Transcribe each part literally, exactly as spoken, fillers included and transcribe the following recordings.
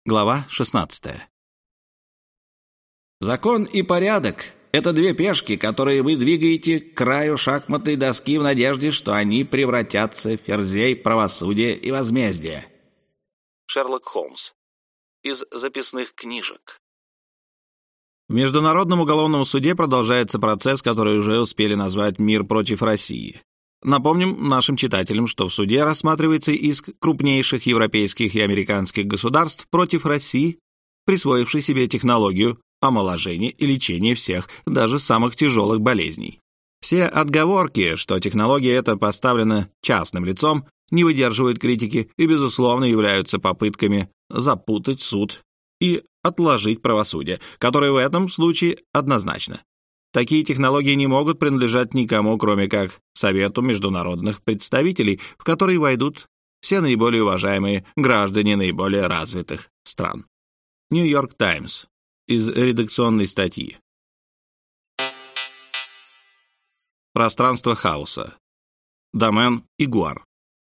Глава шестнадцатая. Закон и порядок — это две пешки, которые вы двигаете к краю шахматной доски в надежде, что они превратятся в ферзей правосудия и возмездия. Шерлок Холмс. Из записных книжек. В Международном уголовном суде продолжается процесс, который уже успели назвать «Мир против России». Напомним нашим читателям, что в суде рассматривается иск крупнейших европейских и американских государств против России, присвоившей себе технологию омоложения и лечения всех, даже самых тяжелых болезней. Все отговорки, что технология эта поставлена частным лицом, не выдерживают критики и, безусловно, являются попытками запутать суд и отложить правосудие, которое в этом случае однозначно. Такие технологии не могут принадлежать никому, кроме как Совету международных представителей, в который войдут все наиболее уважаемые граждане наиболее развитых стран. Нью-Йорк Таймс. Из редакционной статьи. Пространство хаоса. Домен Игуар.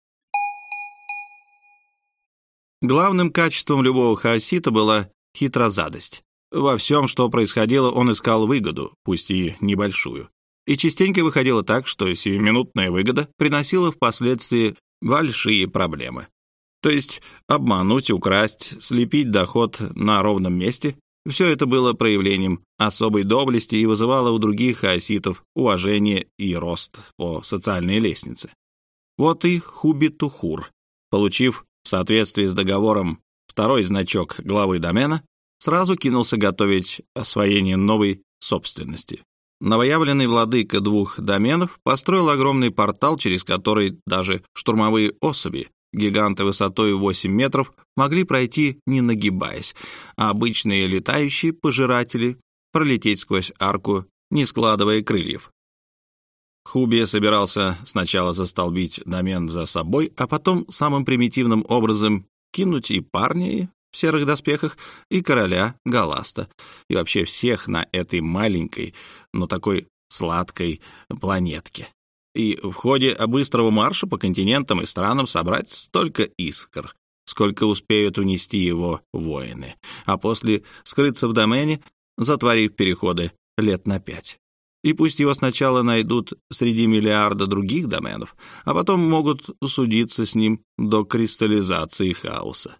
Главным качеством любого хаосита была хитрозадость. Во всем, что происходило, он искал выгоду, пусть и небольшую. И частенько выходило так, что сиюминутная выгода приносила впоследствии большие проблемы. То есть обмануть, украсть, слепить доход на ровном месте — все это было проявлением особой доблести и вызывало у других хаоситов уважение и рост по социальной лестнице. Вот и Хуби-Тухур, получив в соответствии с договором второй значок главы домена, сразу кинулся готовить освоение новой собственности. Новоявленный владыка двух доменов построил огромный портал, через который даже штурмовые особи, гиганты высотой восемь метров, могли пройти, не нагибаясь, а обычные летающие пожиратели пролететь сквозь арку, не складывая крыльев. Хуби собирался сначала застолбить домен за собой, а потом самым примитивным образом кинуть и парня в серых доспехах, и короля Галаста, и вообще всех на этой маленькой, но такой сладкой планетке. И в ходе быстрого марша по континентам и странам собрать столько искр, сколько успеют унести его воины, а после скрыться в домене, затворив переходы лет на пять. И пусть его сначала найдут среди миллиарда других доменов, а потом могут судиться с ним до кристаллизации хаоса.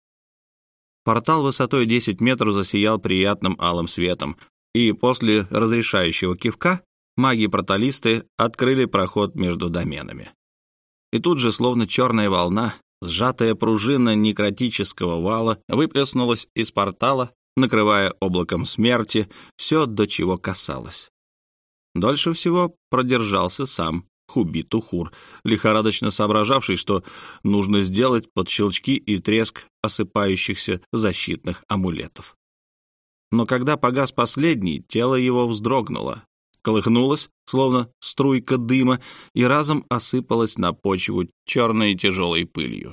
Портал высотой десять метров засиял приятным алым светом, и после разрешающего кивка маги-порталисты открыли проход между доменами. И тут же, словно черная волна, сжатая пружина некротического вала выплеснулась из портала, накрывая облаком смерти все, до чего касалось. Дольше всего продержался сам Хуби-Тухур, лихорадочно соображавший, что нужно сделать под щелчки и треск осыпающихся защитных амулетов. Но когда погас последний, тело его вздрогнуло, колыхнулось, словно струйка дыма, и разом осыпалось на почву черной тяжелой пылью.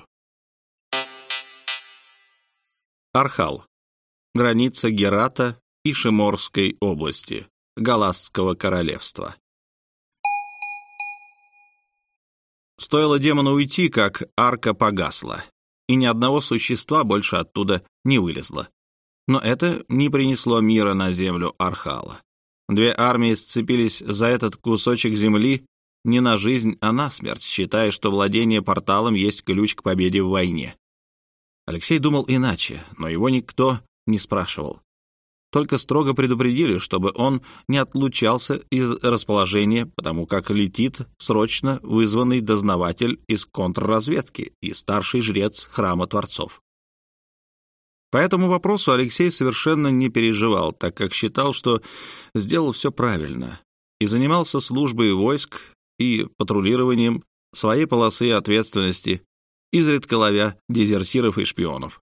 Архал. Граница Герата и Шиморской области, Галастского королевства. Стоило демону уйти, как арка погасла, и ни одного существа больше оттуда не вылезло. Но это не принесло мира на землю Архала. Две армии сцепились за этот кусочек земли не на жизнь, а на смерть, считая, что владение порталом есть ключ к победе в войне. Алексей думал иначе, но его никто не спрашивал. Только строго предупредили, чтобы он не отлучался из расположения, потому как летит срочно вызванный дознаватель из контрразведки и старший жрец храма Творцов. По этому вопросу Алексей совершенно не переживал, так как считал, что сделал все правильно, и занимался службой войск и патрулированием своей полосы ответственности, изредка ловя дезертиров и шпионов.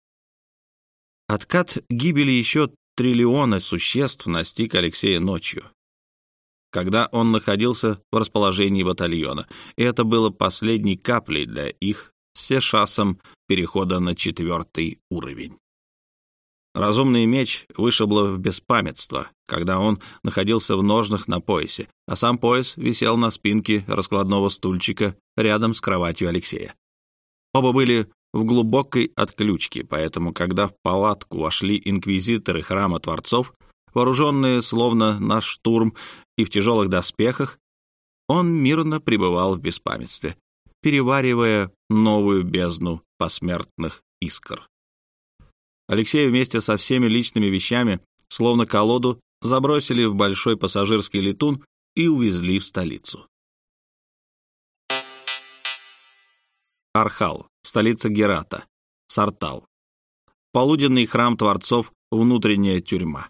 Откат гибели еще триллиона существ настиг Алексея ночью, когда он находился в расположении батальона, и это было последней каплей для их с Сешасом перехода на четвертый уровень. Разумный меч вышибло в беспамятство, когда он находился в ножнах на поясе, а сам пояс висел на спинке раскладного стульчика рядом с кроватью Алексея. Оба были в глубокой отключке, поэтому, когда в палатку вошли инквизиторы храма Творцов, вооруженные словно на штурм и в тяжелых доспехах, он мирно пребывал в беспамятстве, переваривая новую бездну посмертных искр. Алексея вместе со всеми личными вещами, словно колоду, забросили в большой пассажирский летун и увезли в столицу. Архал, столица Герата, Сартал. Полуденный храм Творцов, внутренняя тюрьма.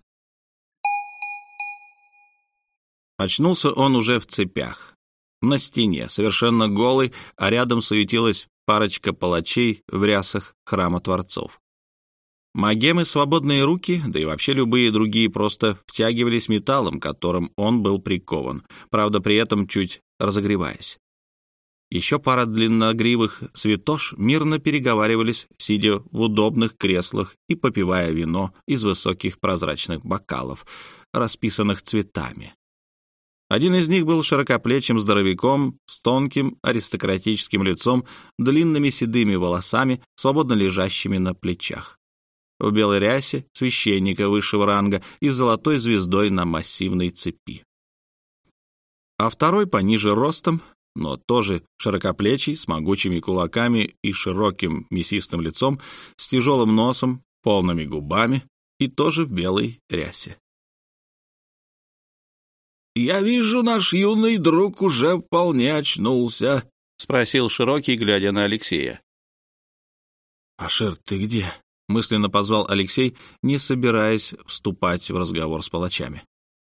Очнулся он уже в цепях, на стене, совершенно голый, а рядом суетилась парочка палачей в рясах храма Творцов. Магемы свободные руки, да и вообще любые другие, просто втягивались металлом, которым он был прикован, правда, при этом чуть разогреваясь. Еще пара длинногривых святош мирно переговаривались, сидя в удобных креслах и попивая вино из высоких прозрачных бокалов, расписанных цветами. Один из них был широкоплечим здоровяком с тонким аристократическим лицом, длинными седыми волосами, свободно лежащими на плечах. В белой рясе священника высшего ранга и с золотой звездой на массивной цепи. А второй пониже ростом, но тоже широкоплечий, с могучими кулаками и широким мясистым лицом, с тяжелым носом, полными губами и тоже в белой рясе. «Я вижу, наш юный друг уже вполне очнулся», — спросил Широкий, глядя на Алексея. «Ашир, ты где?» — мысленно позвал Алексей, не собираясь вступать в разговор с палачами.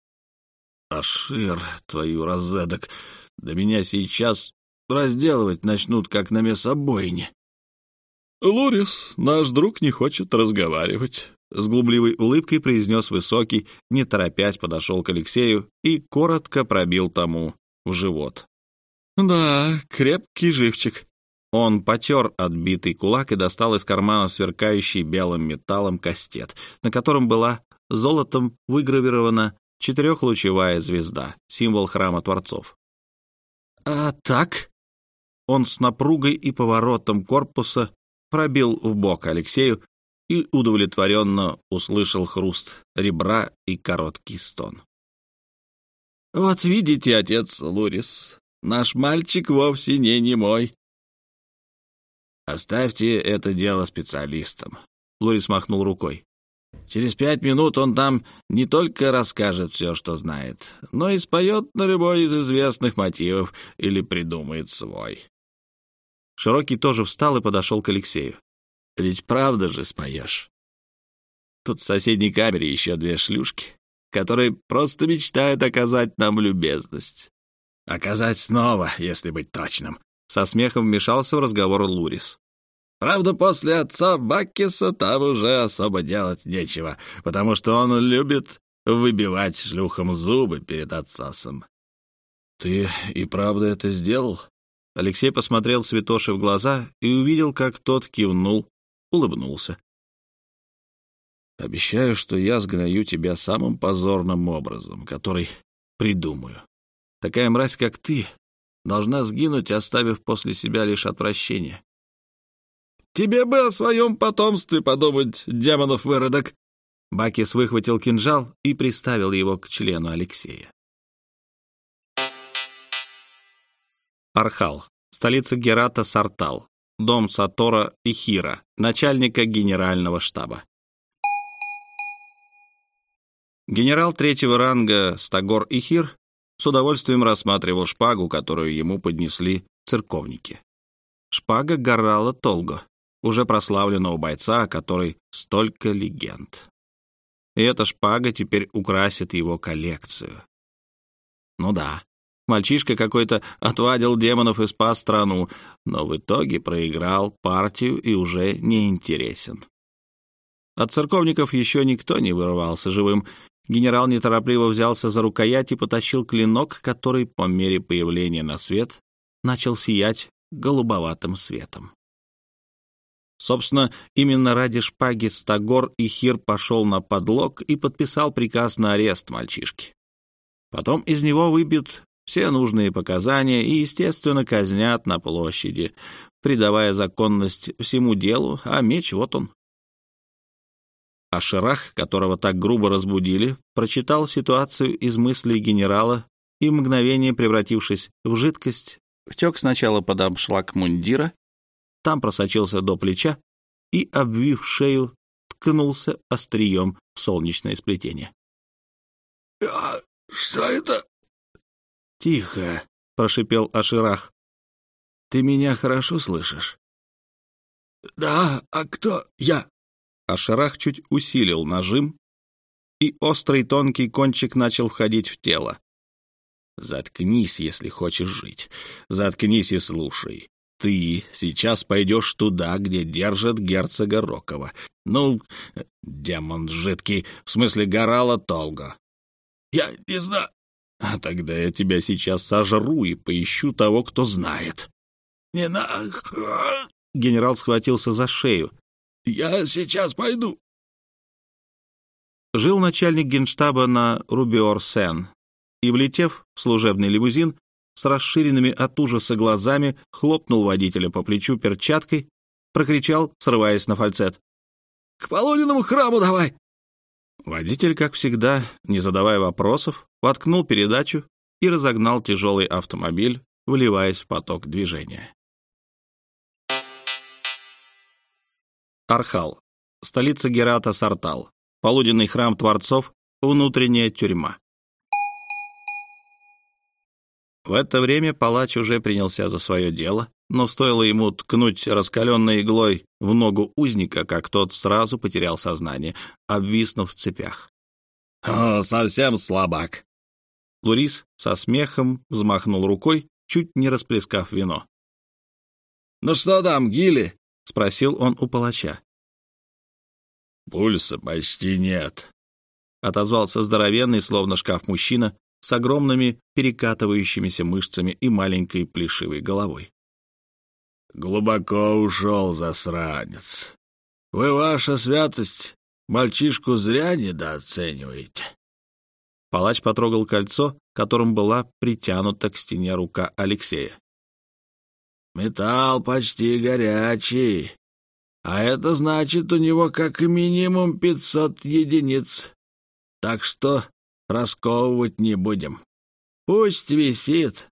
«Ашир, твою разэдок, да меня сейчас разделывать начнут, как на мясобойне». «Лурис, наш друг не хочет разговаривать», — с глумливой улыбкой произнес Высокий, не торопясь подошел к Алексею и коротко пробил тому в живот. «Да, крепкий живчик». Он потер отбитый кулак и достал из кармана сверкающий белым металлом кастет, на котором была золотом выгравирована четырехлучевая звезда, символ храма Творцов. «А так?» Он с напругой и поворотом корпуса пробил в бок Алексею и удовлетворенно услышал хруст ребра и короткий стон. «Вот видите, отец Лурис, наш мальчик вовсе не немой». «Оставьте это дело специалистам», — Лурис махнул рукой. «Через пять минут он там не только расскажет все, что знает, но и споет на любой из известных мотивов или придумает свой». Широкий тоже встал и подошел к Алексею. «Ведь правда же споешь? Тут в соседней камере еще две шлюшки, которые просто мечтают оказать нам любезность. Оказать снова, если быть точным». Со смехом вмешался в разговор Лурис. «Правда, после отца Баккиса там уже особо делать нечего, потому что он любит выбивать шлюхам зубы перед отсосом». «Ты и правда это сделал?» Алексей посмотрел святоши в глаза и увидел, как тот кивнул, улыбнулся. «Обещаю, что я сгною тебя самым позорным образом, который придумаю. Такая мразь, как ты, должна сгинуть, оставив после себя лишь отвращение». «Тебе бы о своем потомстве подумать, демонов выродок!» Баккис выхватил кинжал и приставил его к члену Алексея. Архал, столица Герата, Сартал, дом Сатора Ихира, начальника генерального штаба. Генерал третьего ранга Стагор Ихир с удовольствием рассматривал шпагу, которую ему поднесли церковники. Шпага Гаррала Толго, уже прославленного бойца, о которой столько легенд. И эта шпага теперь украсит его коллекцию. Ну да, мальчишка какой-то отвадил демонов и спас страну, но в итоге проиграл партию и уже не интересен. От церковников еще никто не вырывался живым. Генерал неторопливо взялся за рукоять и потащил клинок, который по мере появления на свет начал сиять голубоватым светом. Собственно, именно ради шпаги Стагор Ихир пошел на подлог и подписал приказ на арест мальчишки. Потом из него выбьют все нужные показания и, естественно, казнят на площади, придавая законность всему делу, а меч вот он. А Ширах, которого так грубо разбудили, прочитал ситуацию из мыслей генерала и, в мгновение превратившись в жидкость, втек сначала под обшлаг мундира, там просочился до плеча и, обвив шею, ткнулся острием в солнечное сплетение. «А что это?» «Тихо», — прошипел Аширах. «Ты меня хорошо слышишь?» «Да, а кто я?» Аширах чуть усилил нажим, и острый тонкий кончик начал входить в тело. «Заткнись, если хочешь жить. Заткнись и слушай. Ты сейчас пойдешь туда, где держат герцога Рокова. Ну, демон жидкий, в смысле Горала Толго». «Я не знаю». «А тогда я тебя сейчас сожру и поищу того, кто знает». «Не надо». Генерал схватился за шею. «Я сейчас пойду». Жил начальник генштаба на Рубиор-Сен и, влетев в служебный лимузин, с расширенными от ужаса глазами хлопнул водителя по плечу перчаткой, прокричал, срываясь на фальцет: «К полуденному храму давай!» Водитель, как всегда, не задавая вопросов, воткнул передачу и разогнал тяжелый автомобиль, вливаясь в поток движения. Архал, столица Герата Сартал, полуденный храм Творцов, внутренняя тюрьма. В это время палач уже принялся за свое дело, но стоило ему ткнуть раскаленной иглой в ногу узника, как тот сразу потерял сознание, обвиснув в цепях. «О, совсем слабак!» Лурис со смехом взмахнул рукой, чуть не расплескав вино. «Ну что там, Гили?» — спросил он у палача. «Пульса почти нет», — отозвался здоровенный, словно шкаф мужчина, с огромными перекатывающимися мышцами и маленькой плешивой головой. «Глубоко ушел засранец. Вы, ваша святость, мальчишку зря недооцениваете». Палач потрогал кольцо, которым была притянута к стене рука Алексея. «Металл почти горячий, а это значит, у него как минимум пятьсот единиц. Так что расковывать не будем. Пусть висит».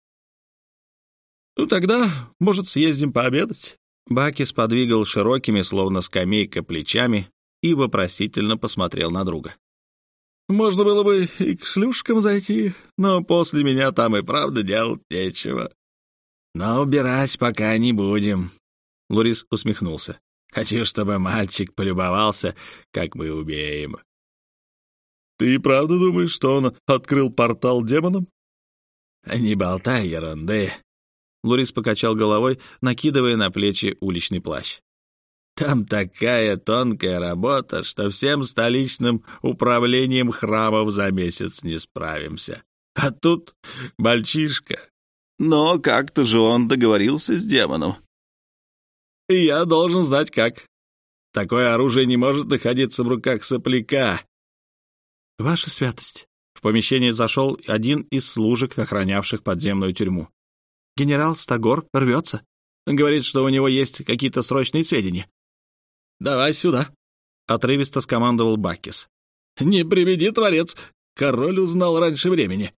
«Ну тогда, может, съездим пообедать?» Бакис подвигал широкими, словно скамейка, плечами и вопросительно посмотрел на друга. «Можно было бы и к шлюшкам зайти, но после меня там и правда делать нечего». «Но убирать пока не будем», — Лурис усмехнулся. «Хочу, чтобы мальчик полюбовался, как мы убеем». «Ты правда думаешь, что он открыл портал демонам?» «Не болтай ерунды», — Лурис покачал головой, накидывая на плечи уличный плащ. «Там такая тонкая работа, что всем столичным управлением храмов за месяц не справимся. А тут мальчишка». «Но как-то же он договорился с демоном». «И я должен знать, как. Такое оружие не может находиться в руках сопляка». «Ваша святость». В помещение зашел один из служек, охранявших подземную тюрьму. «Генерал Стагор рвется. Говорит, что у него есть какие-то срочные сведения». «Давай сюда», — отрывисто скомандовал Баккис. «Не приведи, творец, король узнал раньше времени».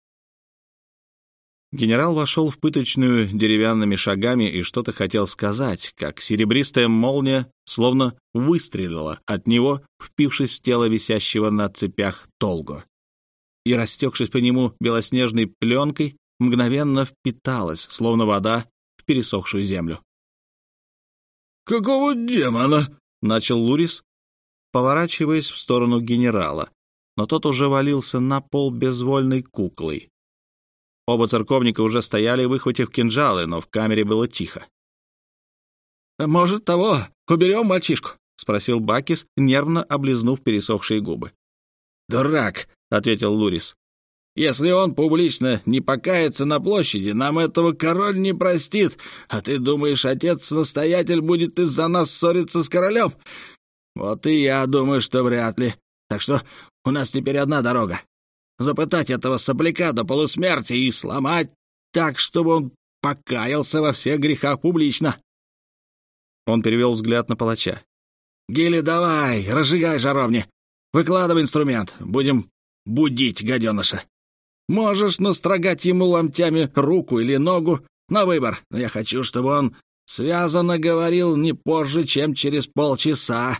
Генерал вошел в пыточную деревянными шагами и что-то хотел сказать, как серебристая молния словно выстрелила от него, впившись в тело висящего на цепях Толго, и, растекшись по нему белоснежной пленкой, мгновенно впиталась, словно вода, в пересохшую землю. «Какого демона?» — начал Лурис, поворачиваясь в сторону генерала, но тот уже валился на пол безвольной куклой. Оба церковника уже стояли, выхватив кинжалы, но в камере было тихо. «Может, того, уберем мальчишку?» — спросил Баккис, нервно облизнув пересохшие губы. «Дурак!» — ответил Лурис. «Если он публично не покается на площади, нам этого король не простит. А ты думаешь, отец-настоятель будет из-за нас ссориться с королем? Вот и я думаю, что вряд ли. Так что у нас теперь одна дорога. запытать этого сопляка до полусмерти и сломать так, чтобы он покаялся во всех грехах публично». Он перевел взгляд на палача. «Гилли, давай, разжигай жаровни. Выкладывай инструмент. Будем будить гаденыша. Можешь настрогать ему ломтями руку или ногу, на выбор. Но я хочу, чтобы он связанно говорил не позже, чем через полчаса».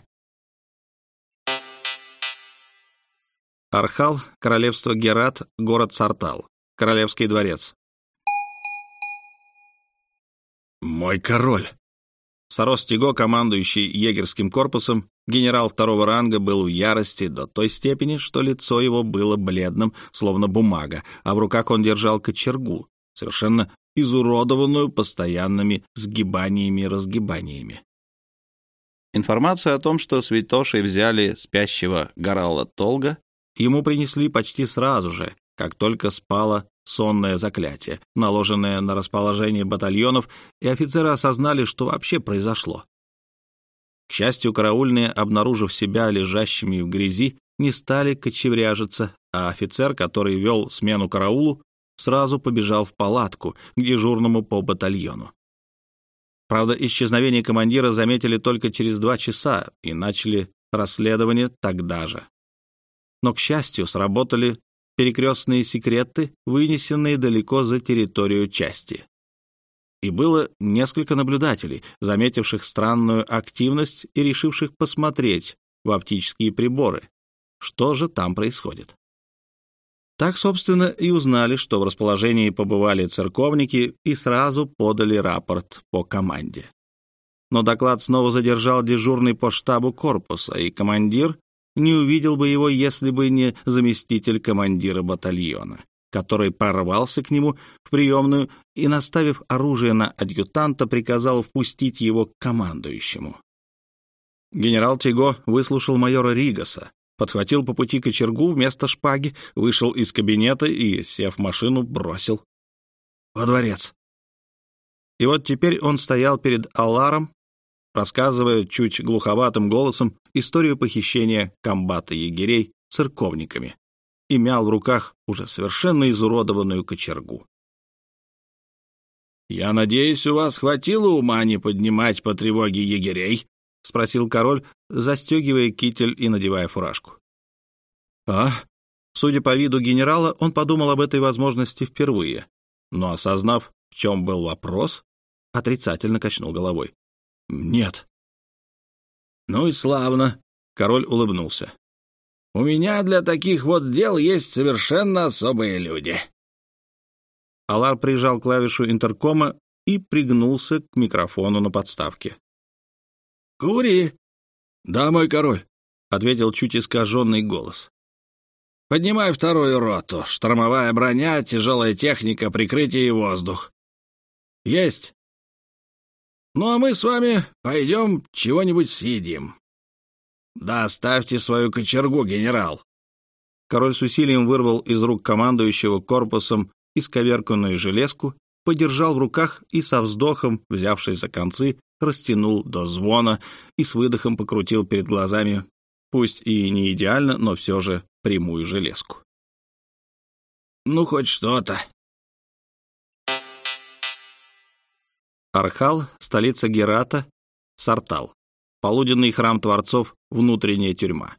Архал, королевство Герат, город Сартал, королевский дворец. «Мой король!» Сарос Тиго, командующий егерским корпусом, генерал второго ранга, был в ярости до той степени, что лицо его было бледным, словно бумага, а в руках он держал кочергу, совершенно изуродованную постоянными сгибаниями и разгибаниями. Информацию о том, что святошей взяли спящего Гаралла Толга, ему принесли почти сразу же, как только спало сонное заклятие, наложенное на расположение батальонов, и офицеры осознали, что вообще произошло. К счастью, караульные, обнаружив себя лежащими в грязи, не стали кочевряжиться, а офицер, который вел смену караулу, сразу побежал в палатку к дежурному по батальону. Правда, исчезновение командира заметили только через два часа и начали расследование тогда же. Но, к счастью, сработали перекрестные секреты, вынесенные далеко за территорию части. И было несколько наблюдателей, заметивших странную активность и решивших посмотреть в оптические приборы, что же там происходит. Так, собственно, и узнали, что в расположении побывали церковники, и сразу подали рапорт по команде. Но доклад снова задержал дежурный по штабу корпуса, и командир не увидел бы его, если бы не заместитель командира батальона, который прорвался к нему в приемную и, наставив оружие на адъютанта, приказал впустить его к командующему. Генерал Тиго выслушал майора Ригаса, подхватил по пути кочергу вместо шпаги, вышел из кабинета и, сев в машину, бросил во дворец. И вот теперь он стоял перед Аларом, рассказывая чуть глуховатым голосом историю похищения комбата егерей церковниками, и мял в руках уже совершенно изуродованную кочергу. «Я надеюсь, у вас хватило ума не поднимать по тревоге егерей?» — спросил король, застегивая китель и надевая фуражку. «А?» Судя по виду генерала, он подумал об этой возможности впервые, но, осознав, в чем был вопрос, отрицательно качнул головой. «Нет». «Ну и славно», — король улыбнулся. «У меня для таких вот дел есть совершенно особые люди». Алар прижал клавишу интеркома и пригнулся к микрофону на подставке. «Кури!» «Да, мой король», — ответил чуть искаженный голос. «Поднимай вторую роту. Штормовая броня, тяжелая техника, прикрытие и воздух». «Есть!» «Ну, а мы с вами пойдем чего-нибудь съедим». «Да оставьте свою кочергу, генерал». Король с усилием вырвал из рук командующего корпусом исковерканную железку, подержал в руках и со вздохом, взявшись за концы, растянул до звона и с выдохом покрутил перед глазами, пусть и не идеально, но все же прямую железку. «Ну, хоть что-то». Архал, столица Герата, Сартал. Полуденный храм творцов, внутренняя тюрьма.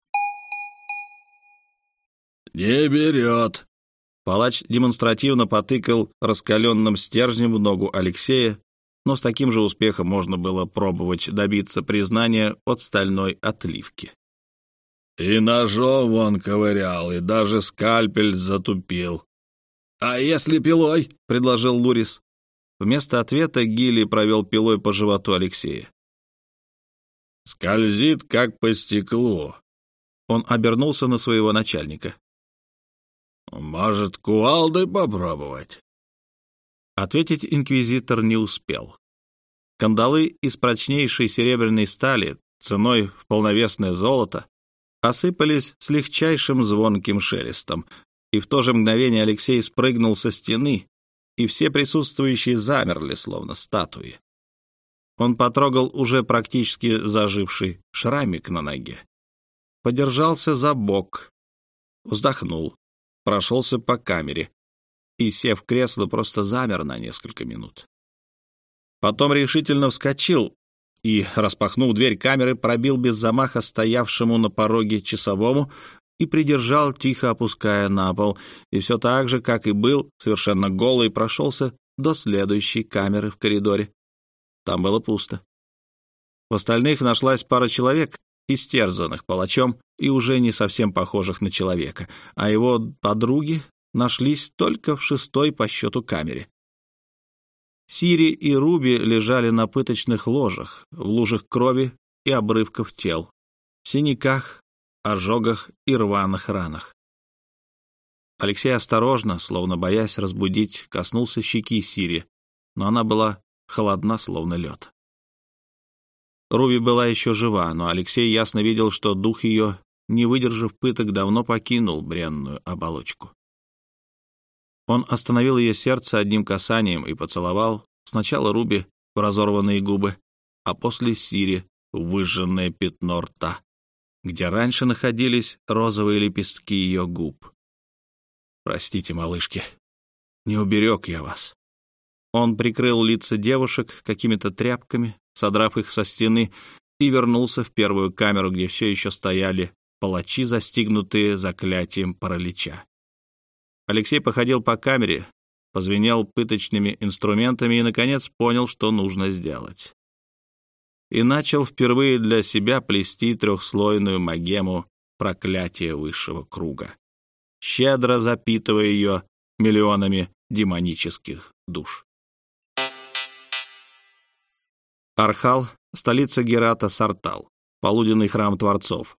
«Не берет». Палач демонстративно потыкал раскаленным стержнем в ногу Алексея, но с таким же успехом можно было пробовать добиться признания от стальной отливки. «И ножом он ковырял, и даже скальпель затупил». «А если пилой?» — предложил Лурис. Вместо ответа Гилли провел пилой по животу Алексея. «Скользит, как по стеклу». Он обернулся на своего начальника. «Может, кувалдой попробовать?» Ответить инквизитор не успел. Кандалы из прочнейшей серебряной стали, ценой в полновесное золото, осыпались с легчайшим звонким шелестом, и в то же мгновение Алексей спрыгнул со стены, и все присутствующие замерли, словно статуи. Он потрогал уже практически заживший шрамик на ноге, подержался за бок, вздохнул, прошелся по камере и, сев в кресло, просто замер на несколько минут. Потом решительно вскочил и, распахнув дверь камеры, пробил без замаха стоявшему на пороге часовому и придержал, тихо опуская на пол, и все так же, как и был, совершенно голый, прошелся до следующей камеры в коридоре. Там было пусто. В остальных нашлась пара человек, истерзанных палачом и уже не совсем похожих на человека, а его подруги нашлись только в шестой по счету камере. Сири и Руби лежали на пыточных ложах, в лужах крови и обрывков тел, в синяках, ожогах и рваных ранах. Алексей осторожно, словно боясь разбудить, коснулся щеки Сири, но она была холодна, словно лед. Руби была еще жива, но Алексей ясно видел, что дух ее, не выдержав пыток, давно покинул бренную оболочку. Он остановил ее сердце одним касанием и поцеловал сначала Руби в разорванные губы, а после Сири в выжженное пятно рта, где раньше находились розовые лепестки ее губ. «Простите, малышки, не уберег я вас». Он прикрыл лица девушек какими-то тряпками, содрав их со стены, и вернулся в первую камеру, где все еще стояли палачи, застигнутые заклятием паралича. Алексей походил по камере, позвенел пыточными инструментами и, наконец, понял, что нужно сделать. И начал впервые для себя плести трехслойную магему проклятия высшего круга, щедро запитывая ее миллионами демонических душ. Архал, столица Герата Сартал, полуденный храм Творцов.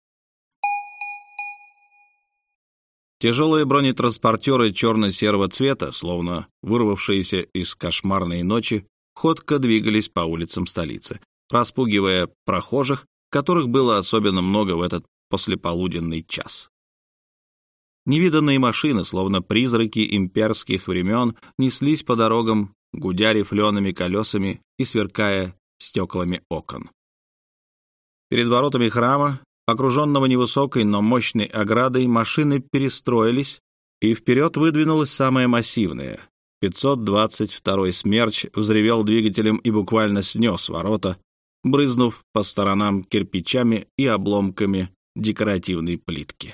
Тяжелые бронетранспортеры черно-серого цвета, словно вырвавшиеся из кошмарной ночи, ходко двигались по улицам столицы, распугивая прохожих, которых было особенно много в этот послеполуденный час. Невиданные машины, словно призраки имперских времен, неслись по дорогам, гудя рифлеными колесами и сверкая стеклами окон. Перед воротами храма, окруженного невысокой, но мощной оградой, машины перестроились, и вперед выдвинулась самая массивная. пятьсот двадцать второй «Смерч» взревел двигателем и буквально снес ворота, брызнув по сторонам кирпичами и обломками декоративной плитки.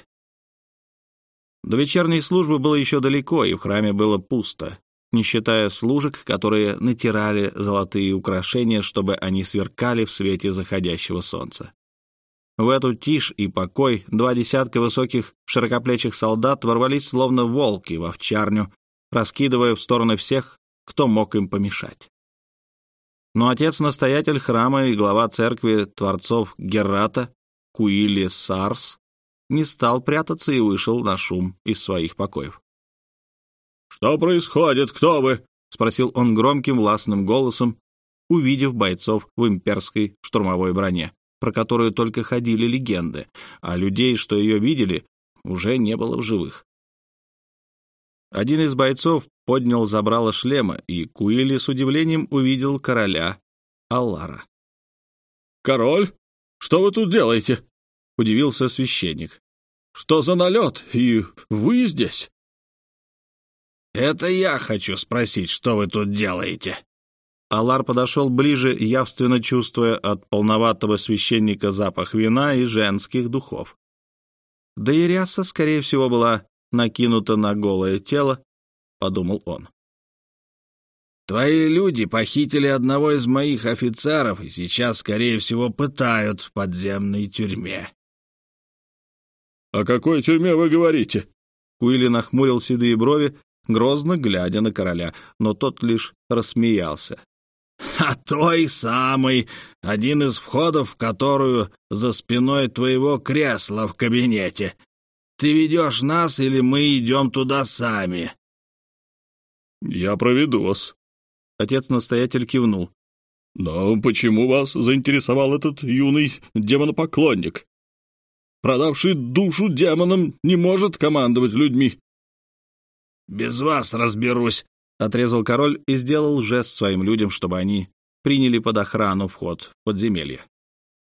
До вечерней службы было еще далеко, и в храме было пусто, не считая служек, которые натирали золотые украшения, чтобы они сверкали в свете заходящего солнца. В эту тишь и покой два десятка высоких широкоплечих солдат ворвались словно волки в овчарню, раскидывая в стороны всех, кто мог им помешать. Но отец-настоятель храма и глава церкви Творцов Герата, Куили Сарс, не стал прятаться и вышел на шум из своих покоев. «Что происходит? Кто вы?» — спросил он громким властным голосом, увидев бойцов в имперской штурмовой броне, про которую только ходили легенды, а людей, что ее видели, уже не было в живых. Один из бойцов поднял забрало шлема, и Куили с удивлением увидел короля Аллара. «Король? Что вы тут делаете?» — удивился священник. «Что за налет? И вы здесь?» «Это я хочу спросить, что вы тут делаете?» Аллар подошел ближе, явственно чувствуя от полноватого священника запах вина и женских духов. Да и ряса, скорее всего, была накинута на голое тело, подумал он. «Твои люди похитили одного из моих офицеров и сейчас, скорее всего, пытают в подземной тюрьме». «О какой тюрьме вы говорите?» Куили нахмурил седые брови, грозно глядя на короля, но тот лишь рассмеялся. «А той самой, один из входов, в которую за спиной твоего кресла в кабинете. Ты ведешь нас или мы идем туда сами?» «Я проведу вас». Отец-настоятель кивнул. «Но почему вас заинтересовал этот юный демонопоклонник? Продавший душу демонам не может командовать людьми». «Без вас разберусь», — отрезал король и сделал жест своим людям, чтобы они приняли под охрану вход в подземелье.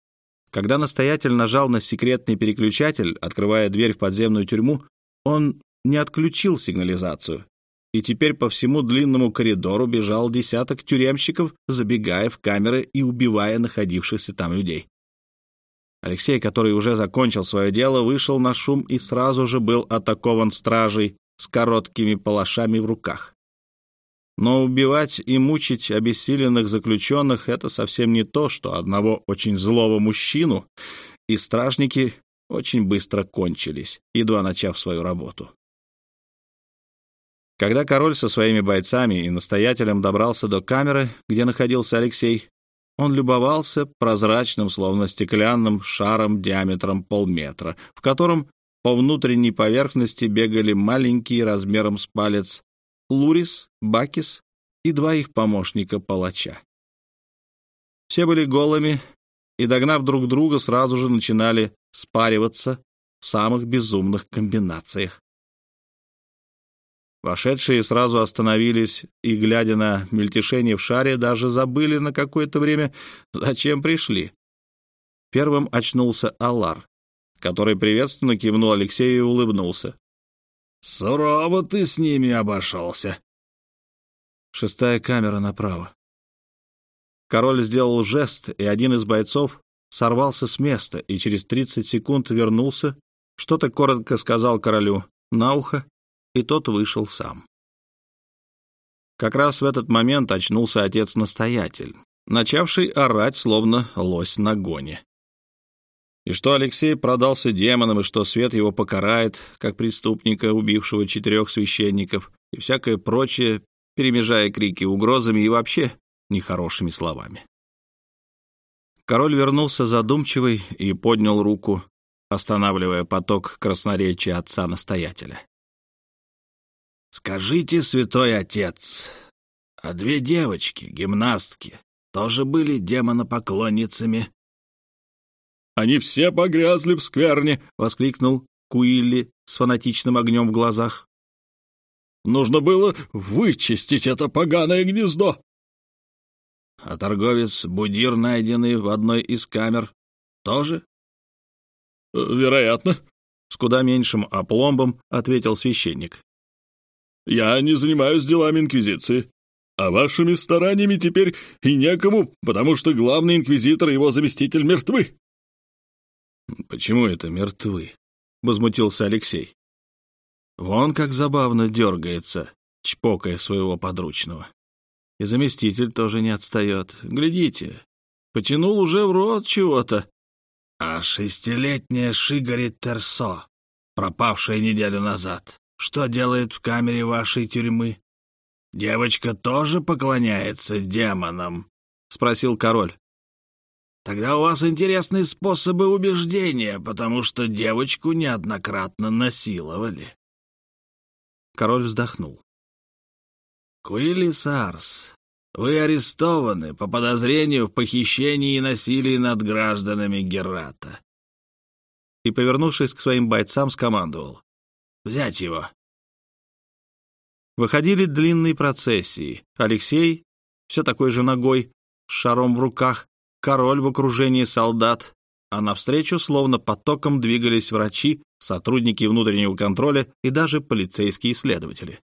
Когда настоятель нажал на секретный переключатель, открывая дверь в подземную тюрьму, он не отключил сигнализацию, и теперь по всему длинному коридору бежал десяток тюремщиков, забегая в камеры и убивая находившихся там людей. Алексей, который уже закончил свое дело, вышел на шум и сразу же был атакован стражей с короткими палашами в руках. Но убивать и мучить обессиленных заключенных — это совсем не то, что одного очень злого мужчину, и стражники очень быстро кончились, едва начав свою работу. Когда король со своими бойцами и настоятелем добрался до камеры, где находился Алексей, он любовался прозрачным, словно стеклянным шаром диаметром полметра, в котором по внутренней поверхности бегали маленькие размером с палец Лурис, Бакис и два их помощника-палача. Все были голыми и, догнав друг друга, сразу же начинали спариваться в самых безумных комбинациях. Вошедшие сразу остановились и, глядя на мельтешение в шаре, даже забыли на какое-то время, зачем пришли. Первым очнулся Алар, который приветственно кивнул Алексею и улыбнулся. «Сурово ты с ними обошелся». Шестая камера направо. Король сделал жест, и один из бойцов сорвался с места и через тридцать секунд вернулся, что-то коротко сказал королю на ухо, и тот вышел сам. Как раз в этот момент очнулся отец-настоятель, начавший орать, словно лось на гоне. И что Алексей продался демонам, и что свет его покарает, как преступника, убившего четырех священников, и всякое прочее, перемежая крики угрозами и вообще нехорошими словами. Король вернулся задумчивый и поднял руку, останавливая поток красноречия отца-настоятеля. «Скажите, святой отец, а две девочки, гимнастки, тоже были демонопоклонницами?» «Они все погрязли в скверне!» — воскликнул Куилли с фанатичным огнем в глазах. «Нужно было вычистить это поганое гнездо!» «А торговец Будир, найденный в одной из камер, тоже?» «Вероятно», — с куда меньшим опломбом ответил священник. «Я не занимаюсь делами инквизиции, а вашими стараниями теперь и некому, потому что главный инквизитор и его заместитель мертвы». «Почему это мертвы?» — возмутился Алексей. «Вон как забавно дергается, чпокая своего подручного. И заместитель тоже не отстает. Глядите, потянул уже в рот чего-то». «А шестилетняя Шигари Терсо, пропавшая неделю назад, что делает в камере вашей тюрьмы? Девочка тоже поклоняется демонам?» — спросил король. «Тогда у вас интересные способы убеждения, потому что девочку неоднократно насиловали». Король вздохнул. «Куилли Саарс, вы арестованы по подозрению в похищении и насилии над гражданами Герата». И, повернувшись к своим бойцам, скомандовал: «Взять его». Выходили длинные процессии. Алексей, все такой же ногой, с шаром в руках, король в окружении солдат, а навстречу словно потоком двигались врачи, сотрудники внутреннего контроля и даже полицейские следователи.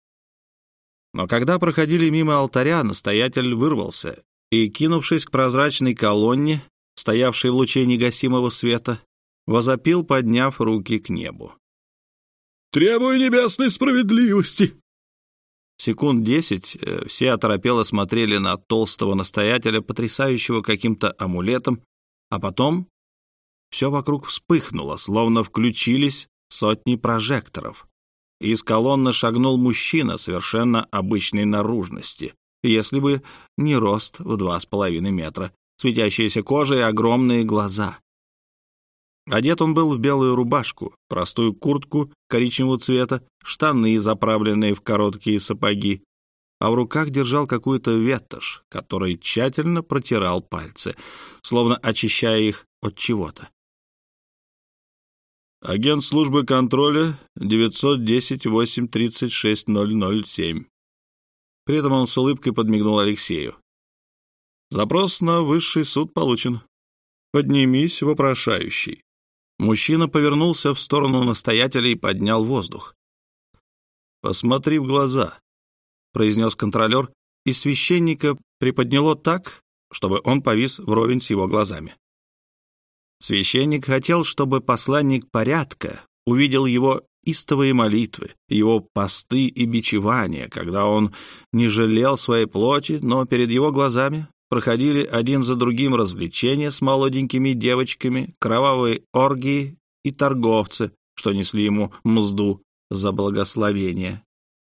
Но когда проходили мимо алтаря, настоятель вырвался и, кинувшись к прозрачной колонне, стоявшей в луче негасимого света, возопил, подняв руки к небу: «Требую небесной справедливости!» Секунд десять все оторопело смотрели на толстого настоятеля, потрясающего каким-то амулетом, а потом все вокруг вспыхнуло, словно включились сотни прожекторов. И из колонны шагнул мужчина совершенно обычной наружности, если бы не рост в два с половиной метра, светящаяся кожа и огромные глаза. Одет он был в белую рубашку, простую куртку коричневого цвета, штаны, заправленные в короткие сапоги, а в руках держал какую-то ветошь, которой тщательно протирал пальцы, словно очищая их от чего-то. «Агент службы контроля девятьсот десять восемь тридцать шесть ноль ноль семь». При этом он с улыбкой подмигнул Алексею. «Запрос на высший суд получен. Поднимись, вопрошающий». Мужчина повернулся в сторону настоятеля и поднял воздух. «Посмотри в глаза», — произнес контролер, и священника приподняло так, чтобы он повис вровень с его глазами. Священник хотел, чтобы посланник порядка увидел его истовые молитвы, его посты и бичевания, когда он не жалел своей плоти, но перед его глазами проходили один за другим развлечения с молоденькими девочками, кровавые оргии и торговцы, что несли ему мзду за благословение.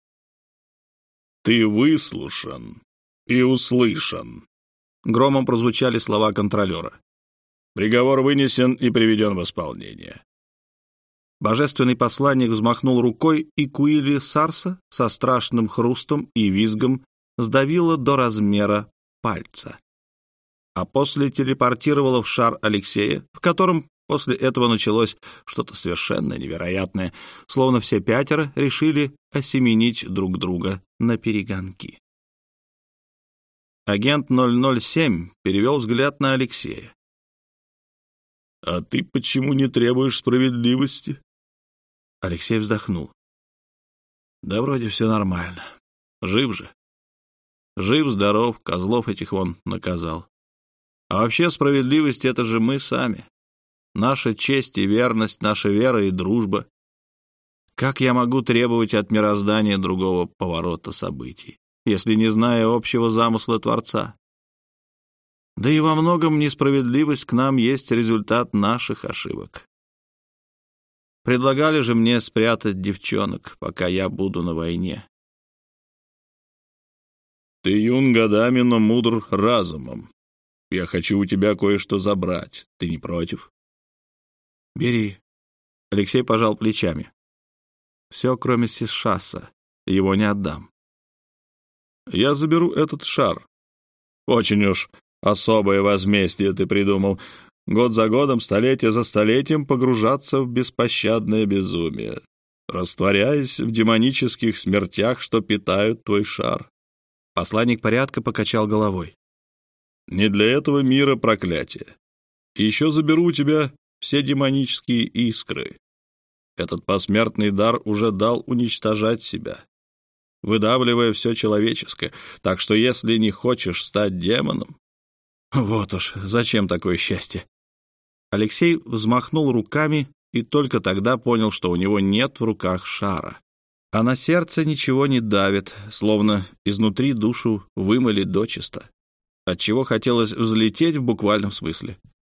«Ты выслушан и услышан», — громом прозвучали слова контролера. «Приговор вынесен и приведен в исполнение». Божественный посланник взмахнул рукой, и Куили Сарса со страшным хрустом и визгом сдавила до размера пальца, а после телепортировала в шар Алексея, в котором после этого началось что-то совершенно невероятное, словно все пятеро решили осеменить друг друга на перегонки. Агент ноль ноль семь перевел взгляд на Алексея. «А ты почему не требуешь справедливости?» Алексей вздохнул. «Да вроде все нормально. Жив же. Жив-здоров, козлов этих вон наказал. А вообще справедливость — это же мы сами. Наша честь и верность, наша вера и дружба. Как я могу требовать от мироздания другого поворота событий, если не знаю общего замысла Творца? Да и во многом несправедливость к нам есть результат наших ошибок. Предлагали же мне спрятать девчонок, пока я буду на войне. Ты юн годами, но мудр разумом. Я хочу у тебя кое-что забрать. Ты не против?» «Бери». Алексей пожал плечами. «Все, кроме Сишаса. Его не отдам». «Я заберу этот шар. Очень уж особое возмездие ты придумал. Год за годом, столетие за столетием погружаться в беспощадное безумие, растворяясь в демонических смертях, что питают твой шар». Посланник порядка покачал головой. «Не для этого мира проклятие. Еще заберу у тебя все демонические искры. Этот посмертный дар уже дал уничтожать себя, выдавливая все человеческое. Так что если не хочешь стать демоном...» «Вот уж, зачем такое счастье?» Алексей взмахнул руками и только тогда понял, что у него нет в руках шара. А на сердце ничего не давит, словно изнутри душу вымыли дочисто, отчего хотелось взлететь в буквальном смысле.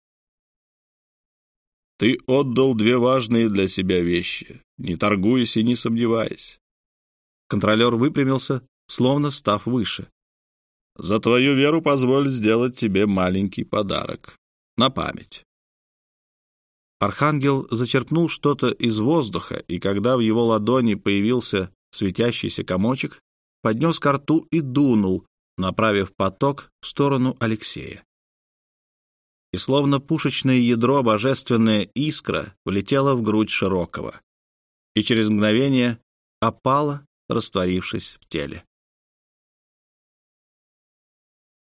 «Ты отдал две важные для себя вещи, не торгуясь и не сомневаясь». Контролер выпрямился, словно став выше. «За твою веру позволь сделать тебе маленький подарок. На память». Архангел зачерпнул что-то из воздуха, и когда в его ладони появился светящийся комочек, поднес ко рту и дунул, направив поток в сторону Алексея. И словно пушечное ядро божественная искра влетела в грудь Широкого и через мгновение опала, растворившись в теле.